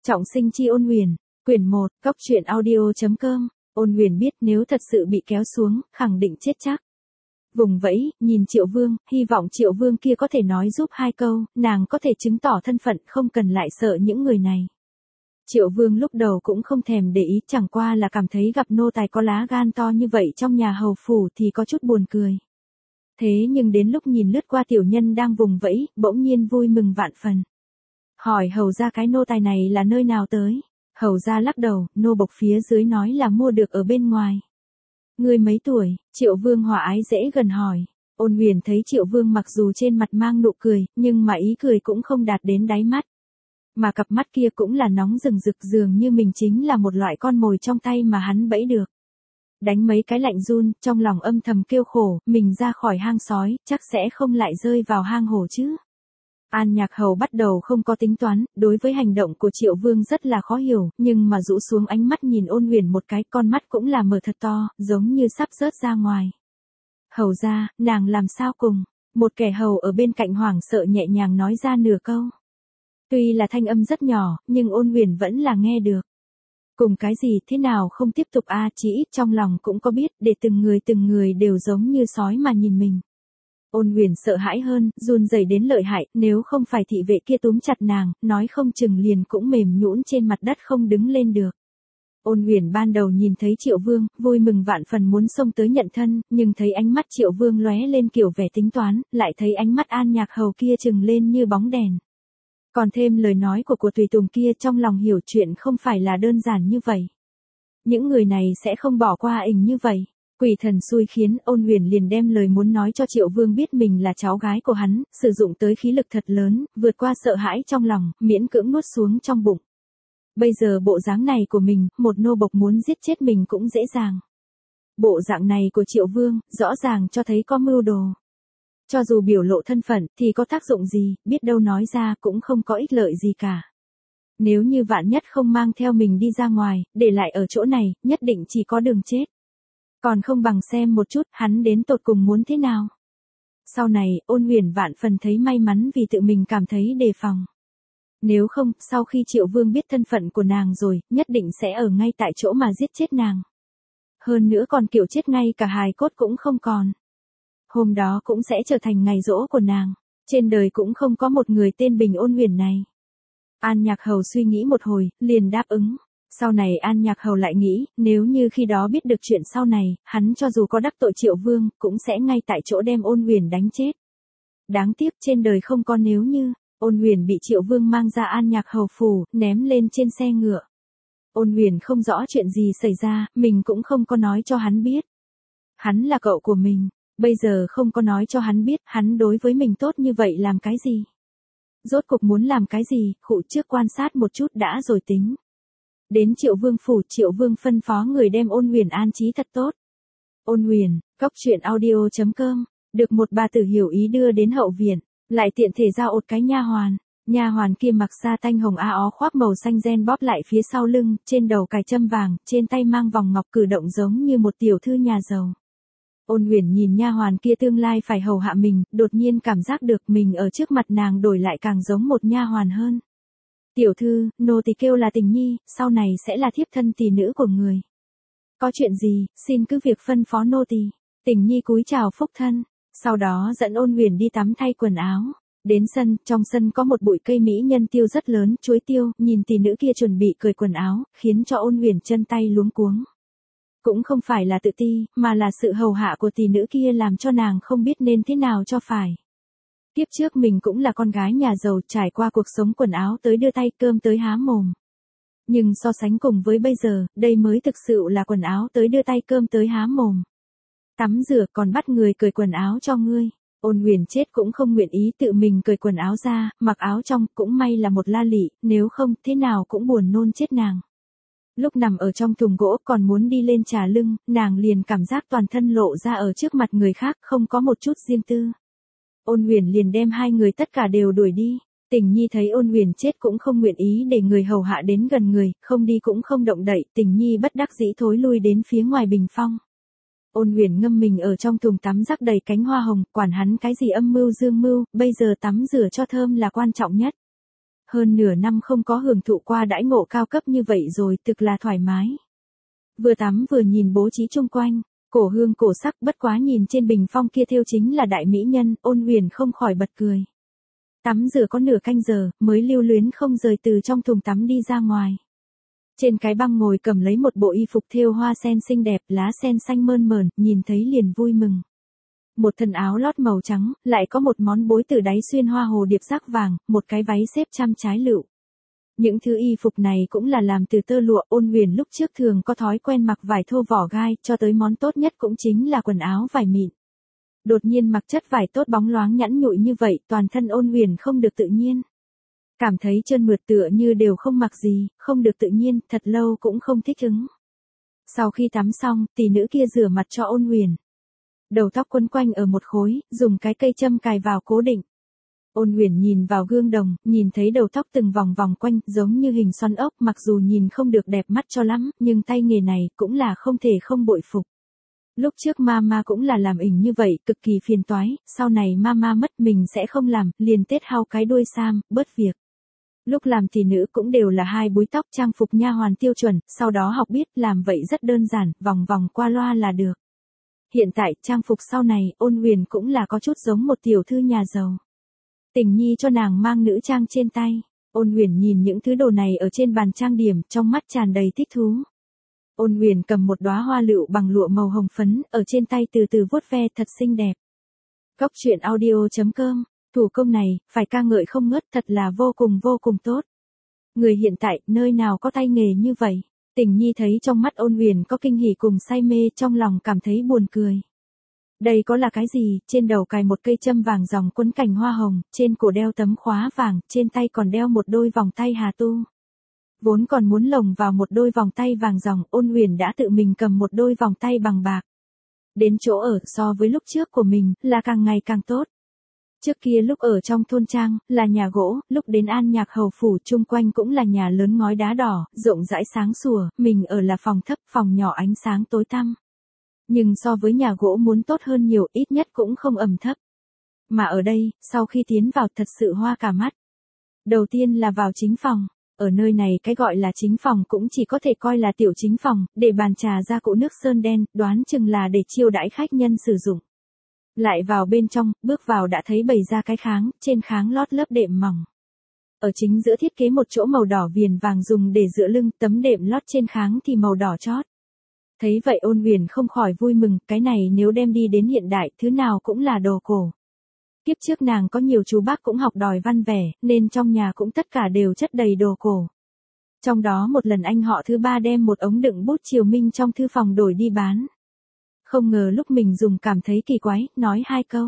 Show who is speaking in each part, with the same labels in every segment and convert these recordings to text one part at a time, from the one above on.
Speaker 1: Trọng sinh chi Ôn Huyền, quyển 1, góc truyện audio.com. Ôn Huyền biết nếu thật sự bị kéo xuống, khẳng định chết chắc. Vùng vẫy, nhìn Triệu Vương, hy vọng Triệu Vương kia có thể nói giúp hai câu, nàng có thể chứng tỏ thân phận, không cần lại sợ những người này. Triệu Vương lúc đầu cũng không thèm để ý, chẳng qua là cảm thấy gặp nô tài có lá gan to như vậy trong nhà hầu phủ thì có chút buồn cười. Thế nhưng đến lúc nhìn lướt qua tiểu nhân đang vùng vẫy, bỗng nhiên vui mừng vạn phần. Hỏi hầu ra cái nô tài này là nơi nào tới? Hầu ra lắc đầu, nô bộc phía dưới nói là mua được ở bên ngoài. Ngươi mấy tuổi? Triệu Vương hòa ái dễ gần hỏi. Ôn Huyền thấy Triệu Vương mặc dù trên mặt mang nụ cười, nhưng mà ý cười cũng không đạt đến đáy mắt. Mà cặp mắt kia cũng là nóng rừng rực, dường như mình chính là một loại con mồi trong tay mà hắn bẫy được. Đánh mấy cái lạnh run, trong lòng âm thầm kêu khổ, mình ra khỏi hang sói, chắc sẽ không lại rơi vào hang hổ chứ. An Nhạc Hầu bắt đầu không có tính toán, đối với hành động của Triệu Vương rất là khó hiểu, nhưng mà rũ xuống ánh mắt nhìn Ôn Huyền một cái, con mắt cũng là mở thật to, giống như sắp rớt ra ngoài. Hầu ra, nàng làm sao cùng? Một kẻ hầu ở bên cạnh hoảng sợ nhẹ nhàng nói ra nửa câu. Tuy là thanh âm rất nhỏ, nhưng Ôn Huyền vẫn là nghe được. Cùng cái gì thế nào không tiếp tục chỉ ít trong lòng cũng có biết, để từng người đều giống như sói mà nhìn mình. Ôn Huyền sợ hãi hơn, run rẩy đến lợi hại, nếu không phải thị vệ kia túm chặt nàng, nói không chừng liền cũng mềm nhũn trên mặt đất không đứng lên được. Ôn Huyền ban đầu nhìn thấy Triệu Vương, vui mừng vạn phần muốn xông tới nhận thân, nhưng thấy ánh mắt Triệu Vương lóe lên kiểu vẻ tính toán, lại thấy ánh mắt An Nhạc Hầu kia chừng lên như bóng đèn. Còn thêm lời nói của tùy tùng kia, trong lòng hiểu chuyện không phải là đơn giản như vậy. Những người này sẽ không bỏ qua như vậy. Quỷ thần xui khiến, Ôn Huyền liền đem lời muốn nói cho Triệu Vương biết mình là cháu gái của hắn, sử dụng tới khí lực thật lớn, vượt qua sợ hãi trong lòng, miễn cưỡng nuốt xuống trong bụng. Bây giờ bộ dáng này của mình, một nô bộc muốn giết chết mình cũng dễ dàng. Bộ dạng này của Triệu Vương, rõ ràng cho thấy có mưu đồ. Cho dù biểu lộ thân phận thì có tác dụng gì, biết đâu nói ra cũng không có ích lợi gì cả. Nếu như vạn nhất không mang theo mình đi ra ngoài, để lại ở chỗ này, nhất định chỉ có đường chết. Còn không bằng xem một chút hắn đến tột cùng muốn thế nào. Sau này, Ôn Huyền vạn phần thấy may mắn vì tự mình cảm thấy đề phòng. Nếu không, sau khi Triệu Vương biết thân phận của nàng rồi, nhất định sẽ ở ngay tại chỗ mà giết chết nàng. Hơn nữa còn kiểu chết ngay cả hài cốt cũng không còn. Hôm đó cũng sẽ trở thành ngày giỗ của nàng. Trên đời cũng không có một người tên Bình Ôn Huyền này. An Nhạc Hầu suy nghĩ một hồi, liền đáp ứng. Sau này An Nhạc Hầu lại nghĩ, nếu như khi đó biết được chuyện sau này, hắn cho dù có đắc tội Triệu Vương, cũng sẽ ngay tại chỗ đem Ôn Huyền đánh chết. Đáng tiếc trên đời không có nếu như. Ôn Huyền bị Triệu Vương mang ra An Nhạc Hầu phủ, ném lên trên xe ngựa. Ôn Huyền không rõ chuyện gì xảy ra, mình cũng không có nói cho hắn biết. Hắn là cậu của mình, bây giờ không có nói cho hắn biết, hắn đối với mình tốt như vậy làm cái gì? Rốt cuộc muốn làm cái gì, khụ trước quan sát một chút đã rồi tính. Đến Triệu Vương phủ, Triệu Vương phân phó người đem Ôn Huyền an trí thật tốt. Ôn Huyền, góc truyện audio.com, được một bà tử hiểu ý đưa đến hậu viện, lại tiện thể giao ột cái nha hoàn. Nha hoàn kia mặc sa tanh hồng ó khoác màu xanh ren bóp lại phía sau lưng, trên đầu cài châm vàng, trên tay mang vòng ngọc, cử động giống như một tiểu thư nhà giàu. Ôn Huyền nhìn nha hoàn kia tương lai phải hầu hạ mình, đột nhiên cảm giác được mình ở trước mặt nàng đổi lại càng giống một nha hoàn hơn. Tiểu thư, nô tỳ kêu là Tình Nhi, sau này sẽ là thiếp thân tỷ nữ của người. Có chuyện gì, xin cứ việc phân phó nô tỳ. Tình Nhi cúi chào phúc thân, sau đó dẫn Ôn Huyền đi tắm thay quần áo. Đến sân, trong sân có một bụi cây mỹ nhân tiêu rất lớn, chuối tiêu, nhìn tỷ nữ kia chuẩn bị cởi quần áo, khiến cho Ôn Huyền chân tay luống cuống. Cũng không phải là tự ti, mà là sự hầu hạ của tỷ nữ kia làm cho nàng không biết nên thế nào cho phải. Tiếp trước mình cũng là con gái nhà giàu, trải qua cuộc sống quần áo tới đưa tay, cơm tới há mồm. Nhưng so sánh cùng với bây giờ, đây mới thực sự là quần áo tới đưa tay, cơm tới há mồm. Tắm rửa còn bắt người cởi quần áo cho ngươi. Ôn Huyền chết cũng không nguyện ý tự mình cởi quần áo ra, mặc áo trong, cũng may là một la lị, nếu không thế nào cũng buồn nôn chết nàng. Lúc nằm ở trong thùng gỗ còn muốn đi lên trà lưng, nàng liền cảm giác toàn thân lộ ra ở trước mặt người khác, không có một chút riêng tư. Ôn Huyền liền đem hai người tất cả đều đuổi đi. Tình Nhi thấy Ôn Huyền chết cũng không nguyện ý để người hầu hạ đến gần người, không đi cũng không động đậy, Tình Nhi bất đắc dĩ thối lui đến phía ngoài bình phong. Ôn Huyền ngâm mình ở trong thùng tắm rắc đầy cánh hoa hồng, quản hắn cái gì âm mưu dương mưu, bây giờ tắm rửa cho thơm là quan trọng nhất. hơn nửa năm không có hưởng thụ qua đãi ngộ cao cấp như vậy rồi, thực là thoải mái. Vừa tắm vừa nhìn bố trí chung quanh, cổ hương cổ sắc, bất quá nhìn trên bình phong kia thêu chính là đại mỹ nhân, Ôn Huyền không khỏi bật cười. Tắm rửa có nửa canh giờ, mới lưu luyến không rời từ trong thùng tắm đi ra ngoài. Trên cái băng ngồi cầm lấy một bộ y phục thêu hoa sen xinh đẹp, lá sen xanh mơn mởn, nhìn thấy liền vui mừng. Một thân áo lót màu trắng, lại có một món bối từ đáy xuyên hoa hồ điệp sắc vàng, một cái váy xếp trăm trái lựu. Những thứ y phục này cũng là làm từ tơ lụa. Ôn Huyền lúc trước thường có thói quen mặc vải thô vỏ gai, cho tới món tốt nhất cũng chính là quần áo vải mịn. Đột nhiên mặc chất vải tốt bóng loáng nhẵn nhụi như vậy, toàn thân Ôn Huyền không được tự nhiên. Cảm thấy trơn mượt tựa như đều không mặc gì, không được tự nhiên, thật lâu cũng không thích ứng. Sau khi tắm xong, tỷ nữ kia rửa mặt cho Ôn Huyền. Đầu tóc quấn quanh ở một khối, dùng cái cây châm cài vào cố định. Ôn Huyền nhìn vào gương đồng, nhìn thấy đầu tóc từng vòng vòng quanh, giống như hình xoắn ốc, mặc dù nhìn không được đẹp mắt cho lắm, nhưng tay nghề này cũng là không thể không bội phục. Lúc trước mama cũng là làm ỉnh như vậy, cực kỳ phiền toái, sau này mama mất mình sẽ không làm, liền tết hao cái đuôi sam, bớt việc. Lúc làm tỷ nữ cũng đều là hai búi tóc trang phục nha hoàn tiêu chuẩn, sau đó học biết làm vậy rất đơn giản, vòng vòng qua loa là được. Hiện tại, trang phục sau này, Ôn Huyền cũng là có chút giống một tiểu thư nhà giàu. Tình nhi cho nàng mang nữ trang trên tay. Ôn Huyền nhìn những thứ đồ này ở trên bàn trang điểm, trong mắt tràn đầy thích thú. Ôn Huyền cầm một đóa hoa lựu bằng lụa màu hồng phấn, ở trên tay từ từ vuốt ve, thật xinh đẹp. Góc truyện audio.com, thủ công này, phải ca ngợi không ngớt, thật là vô cùng tốt. Người hiện tại, nơi nào có tay nghề như vậy? Tình nhi thấy trong mắt Ôn Huyền có kinh hỉ cùng say mê, trong lòng cảm thấy buồn cười. Đây có là cái gì? Trên đầu cài một cây châm vàng ròng quấn cành hoa hồng, trên cổ đeo tấm khóa vàng, trên tay còn đeo một đôi vòng tay hà tu. Vốn còn muốn lồng vào một đôi vòng tay vàng ròng, Ôn Huyền đã tự mình cầm một đôi vòng tay bằng bạc. Đến chỗ ở, so với lúc trước của mình, là càng ngày càng tốt. Trước kia lúc ở trong thôn trang, là nhà gỗ, lúc đến An Nhạc hầu phủ chung quanh cũng là nhà lớn ngói đá đỏ, rộng rãi sáng sủa, mình ở là phòng thấp, phòng nhỏ ánh sáng tối tăm. Nhưng so với nhà gỗ muốn tốt hơn nhiều, ít nhất cũng không ẩm thấp. Mà ở đây, sau khi tiến vào thật sự hoa cả mắt. Đầu tiên là vào chính phòng. Ở nơi này cái gọi là chính phòng cũng chỉ có thể coi là tiểu chính phòng, để bàn trà ra cỗ nước sơn đen, đoán chừng là để chiêu đãi khách nhân sử dụng. Lại vào bên trong, bước vào đã thấy bày ra cái kháng, trên kháng lót lớp đệm mỏng. Ở chính giữa thiết kế một chỗ màu đỏ viền vàng dùng để dựa lưng, tấm đệm lót trên kháng thì màu đỏ chót. Thấy vậy Ôn Huyền không khỏi vui mừng, cái này nếu đem đi đến hiện đại, thứ nào cũng là đồ cổ. Kiếp trước nàng có nhiều chú bác cũng học đòi văn vẻ, nên trong nhà cũng tất cả đều chất đầy đồ cổ. Trong đó một lần anh họ thứ ba đem một ống đựng bút Triều Minh trong thư phòng đổi đi bán. Không ngờ lúc mình dùng cảm thấy kỳ quái, nói hai câu.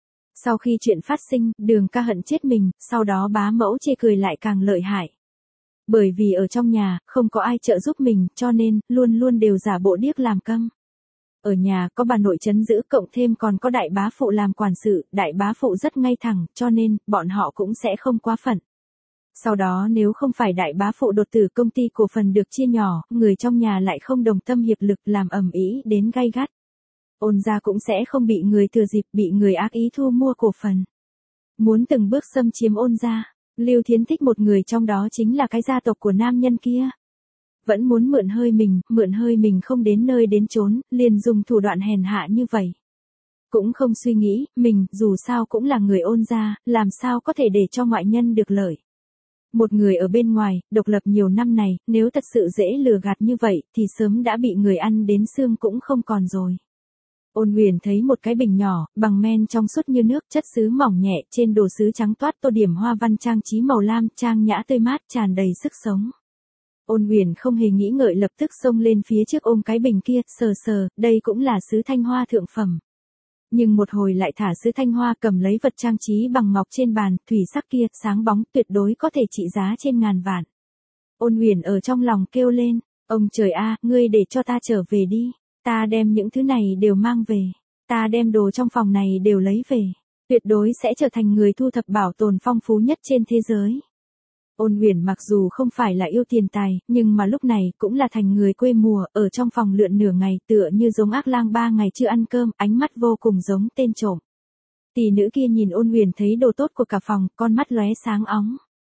Speaker 1: Sau khi chuyện phát sinh, Đường ca hận chết mình, sau đó bá mẫu chê cười lại càng lợi hại. Bởi vì ở trong nhà, không có ai trợ giúp mình, cho nên, luôn luôn đều giả bộ điếc làm câm. Ở nhà, có bà nội trấn giữ, cộng thêm còn có đại bá phụ làm quản sự, đại bá phụ rất ngay thẳng, cho nên, bọn họ cũng sẽ không quá phận. Sau đó nếu không phải đại bá phụ đột tử công ty cổ phần được chia nhỏ, người trong nhà lại không đồng tâm hiệp lực làm ầm ĩ đến gay gắt. Ôn gia cũng sẽ không bị người thừa dịp, bị người ác ý thu mua cổ phần. Muốn từng bước xâm chiếm Ôn gia. Lưu Thiến thích một người trong đó chính là cái gia tộc của nam nhân kia. Vẫn muốn mượn hơi mình không đến nơi đến chốn, liền dùng thủ đoạn hèn hạ như vậy. Cũng không suy nghĩ, mình, dù sao cũng là người Ôn gia, làm sao có thể để cho ngoại nhân được lợi. Một người ở bên ngoài, độc lập nhiều năm này, nếu thật sự dễ lừa gạt như vậy, thì sớm đã bị người ăn đến xương cũng không còn rồi. Ôn Huyền thấy một cái bình nhỏ, bằng men trong suốt như nước, chất sứ mỏng nhẹ, trên đồ sứ trắng toát tô điểm hoa văn trang trí màu lam, trang nhã tươi mát, tràn đầy sức sống. Ôn Huyền không hề nghĩ ngợi lập tức xông lên phía trước ôm cái bình kia, sờ, đây cũng là sứ thanh hoa thượng phẩm. Nhưng một hồi lại thả sứ thanh hoa, cầm lấy vật trang trí bằng ngọc trên bàn, thủy sắc kia, sáng bóng, tuyệt đối có thể trị giá trên ngàn vạn. Ôn Huyền ở trong lòng kêu lên, ông trời a, ngươi để cho ta trở về đi. Ta đem những thứ này đều mang về. Ta đem đồ trong phòng này đều lấy về. Tuyệt đối sẽ trở thành người thu thập bảo tồn phong phú nhất trên thế giới. Ôn Huyền mặc dù không phải là yêu tiền tài, nhưng mà lúc này cũng là thành người quê mùa, ở trong phòng lượn nửa ngày tựa như giống ác lang 3 ngày chưa ăn cơm, ánh mắt vô cùng giống tên trộm. Tỷ nữ kia nhìn Ôn Huyền thấy đồ tốt của cả phòng, con mắt lóe sáng óng.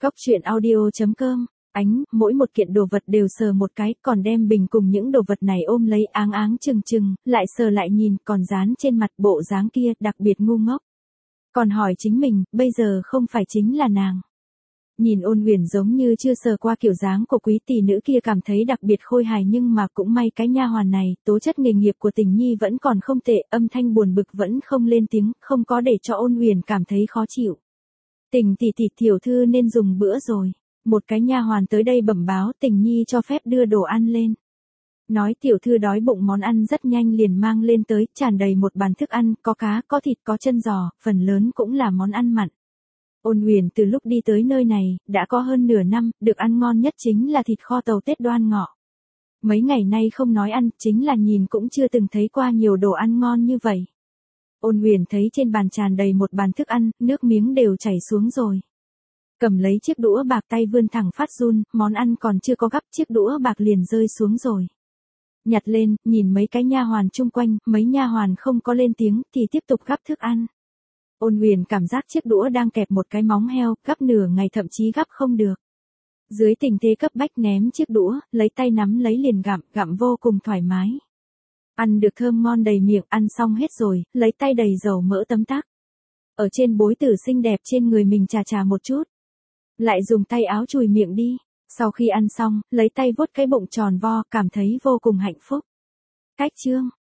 Speaker 1: Cóc truyện audio.com. Mỗi một kiện đồ vật đều sờ một cái, còn đem bình cùng những đồ vật này ôm lấy áng áng chừng chừng, lại sờ lại nhìn, còn dán trên mặt bộ dáng kia, đặc biệt ngu ngốc. Còn hỏi chính mình, bây giờ không phải chính là nàng. Nhìn Ôn Huyền giống như chưa sờ qua kiểu dáng của quý tỷ nữ kia, cảm thấy đặc biệt khôi hài, nhưng mà cũng may cái nha hoàn này, tố chất nghề nghiệp của Tình Nhi vẫn còn không tệ, âm thanh buồn bực vẫn không lên tiếng, không có để cho Ôn Huyền cảm thấy khó chịu. Tình tỷ tỷ, tiểu thư nên dùng bữa rồi. Một cái nha hoàn tới đây bẩm báo, Tình Nhi cho phép đưa đồ ăn lên. Nói tiểu thư đói bụng, món ăn rất nhanh liền mang lên tới, tràn đầy một bàn thức ăn, có cá, có thịt, có chân giò, phần lớn cũng là món ăn mặn. Ôn Huyền từ lúc đi tới nơi này, đã có hơn nửa năm, được ăn ngon nhất chính là thịt kho tàu Tết Đoan Ngọ. Mấy ngày nay không nói ăn, chính là nhìn cũng chưa từng thấy qua nhiều đồ ăn ngon như vậy. Ôn Huyền thấy trên bàn tràn đầy một bàn thức ăn, nước miếng đều chảy xuống rồi. Cầm lấy chiếc đũa bạc, tay vươn thẳng phát run, món ăn còn chưa có gắp, chiếc đũa bạc liền rơi xuống rồi. Nhặt lên, nhìn mấy cái nha hoàn chung quanh, mấy nha hoàn không có lên tiếng, thì tiếp tục gắp thức ăn. Ôn Huyền cảm giác chiếc đũa đang kẹp một cái móng heo, gắp nửa ngày thậm chí gắp không được. Dưới tình thế cấp bách ném chiếc đũa, lấy tay nắm lấy liền gặm vô cùng thoải mái. Ăn được thơm ngon đầy miệng, ăn xong hết rồi, lấy tay đầy dầu mỡ tấm tắc. Ở trên bối tử xinh đẹp trên người mình chà một chút. Lại dùng tay áo chùi miệng đi. Sau khi ăn xong, lấy tay vuốt cái bụng tròn vo, cảm thấy vô cùng hạnh phúc. Cách chương.